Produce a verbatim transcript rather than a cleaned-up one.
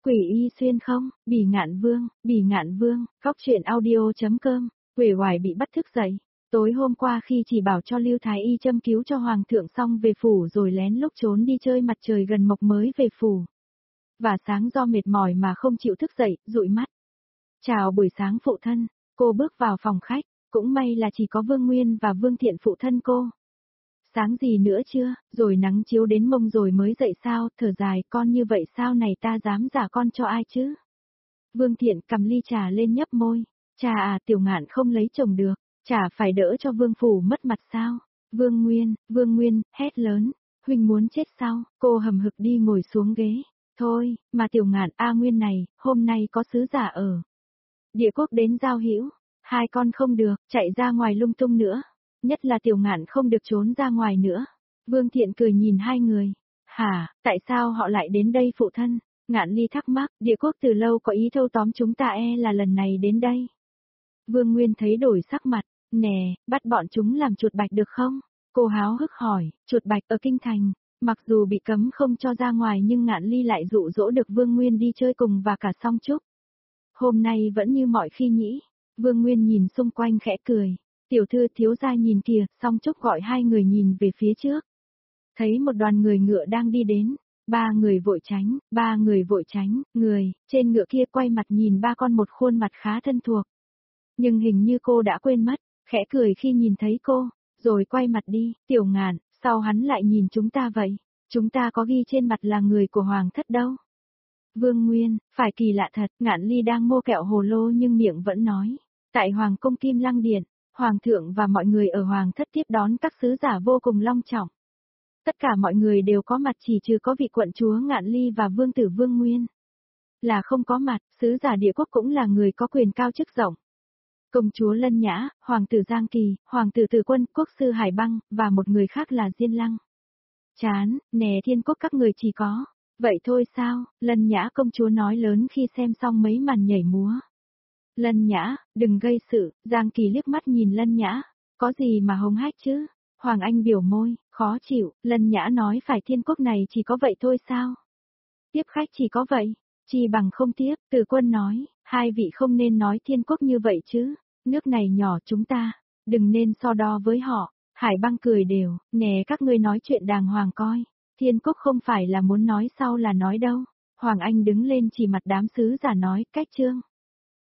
Quỷ y xuyên không, Bỉ Ngạn Vương, Bỉ Ngạn Vương, Cóc truyện audio.com, Quỷ Hoài bị bắt thức dậy. Tối hôm qua khi chỉ bảo cho Lưu Thái Y châm cứu cho Hoàng thượng xong về phủ rồi lén lúc trốn đi chơi mặt trời gần mộc mới về phủ. Và sáng do mệt mỏi mà không chịu thức dậy, dụi mắt. Chào buổi sáng phụ thân, cô bước vào phòng khách, cũng may là chỉ có Vương Nguyên và Vương Thiện phụ thân cô. Sáng gì nữa chưa, rồi nắng chiếu đến mông rồi mới dậy sao, thở dài, con như vậy sao này ta dám giả con cho ai chứ? Vương Thiện cầm ly trà lên nhấp môi, trà à Tiểu Ngạn không lấy chồng được, chả phải đỡ cho Vương Phủ mất mặt sao? Vương Nguyên, Vương Nguyên, hét lớn, huynh muốn chết sao? Cô hầm hực đi ngồi xuống ghế, thôi, mà Tiểu Ngạn A Nguyên này, hôm nay có sứ giả ở Địa Quốc đến giao hữu, hai con không được, chạy ra ngoài lung tung nữa. Nhất là Tiểu Ngạn không được trốn ra ngoài nữa. Vương Thiện cười nhìn hai người. Hả, tại sao họ lại đến đây phụ thân? Ngạn Ly thắc mắc, Địa Quốc từ lâu có ý thâu tóm chúng ta e là lần này đến đây. Vương Nguyên thấy đổi sắc mặt, nè, bắt bọn chúng làm chuột bạch được không? Cô háo hức hỏi, chuột bạch ở Kinh Thành, mặc dù bị cấm không cho ra ngoài nhưng Ngạn Ly lại dụ dỗ được Vương Nguyên đi chơi cùng và cả Song Trúc. Hôm nay vẫn như mọi khi nhỉ? Vương Nguyên nhìn xung quanh khẽ cười. Tiểu thư thiếu gia nhìn kìa, Song Trúc gọi hai người nhìn về phía trước. Thấy một đoàn người ngựa đang đi đến, ba người vội tránh, ba người vội tránh, người, trên ngựa kia quay mặt nhìn ba con một khuôn mặt khá thân thuộc. Nhưng hình như cô đã quên mất, khẽ cười khi nhìn thấy cô, rồi quay mặt đi, Tiểu Ngạn, sao hắn lại nhìn chúng ta vậy? Chúng ta có ghi trên mặt là người của Hoàng thất đâu. Vương Nguyên, phải kỳ lạ thật, Ngạn Ly đang mô kẹo hồ lô nhưng miệng vẫn nói. Tại Hoàng cung Kim Lăng Điện, Hoàng thượng và mọi người ở Hoàng thất tiếp đón các sứ giả vô cùng long trọng. Tất cả mọi người đều có mặt chỉ trừ có vị quận chúa Ngạn Ly và vương tử Vương Nguyên. Là không có mặt, sứ giả Địa Quốc cũng là người có quyền cao chức rộng. Công chúa Lân Nhã, Hoàng tử Giang Kỳ, Hoàng tử Từ Quân, Quốc sư Hải Băng, và một người khác là Diên Lăng. Chán, nè Thiên Quốc các người chỉ có. Vậy thôi sao, Lân Nhã công chúa nói lớn khi xem xong mấy màn nhảy múa. Lân Nhã, đừng gây sự, Giang Kỳ liếc mắt nhìn Lân Nhã, có gì mà hống hách chứ? Hoàng Anh biểu môi, khó chịu, Lân Nhã nói phải Thiên Quốc này chỉ có vậy thôi sao? Tiếp khách chỉ có vậy, chi bằng không tiếp, Từ Quân nói, hai vị không nên nói Thiên Quốc như vậy chứ, nước này nhỏ chúng ta, đừng nên so đo với họ. Hải Băng cười đều, nè các ngươi nói chuyện đàng hoàng coi, Thiên Quốc không phải là muốn nói sau là nói đâu. Hoàng Anh đứng lên chỉ mặt đám sứ giả nói, cách trương.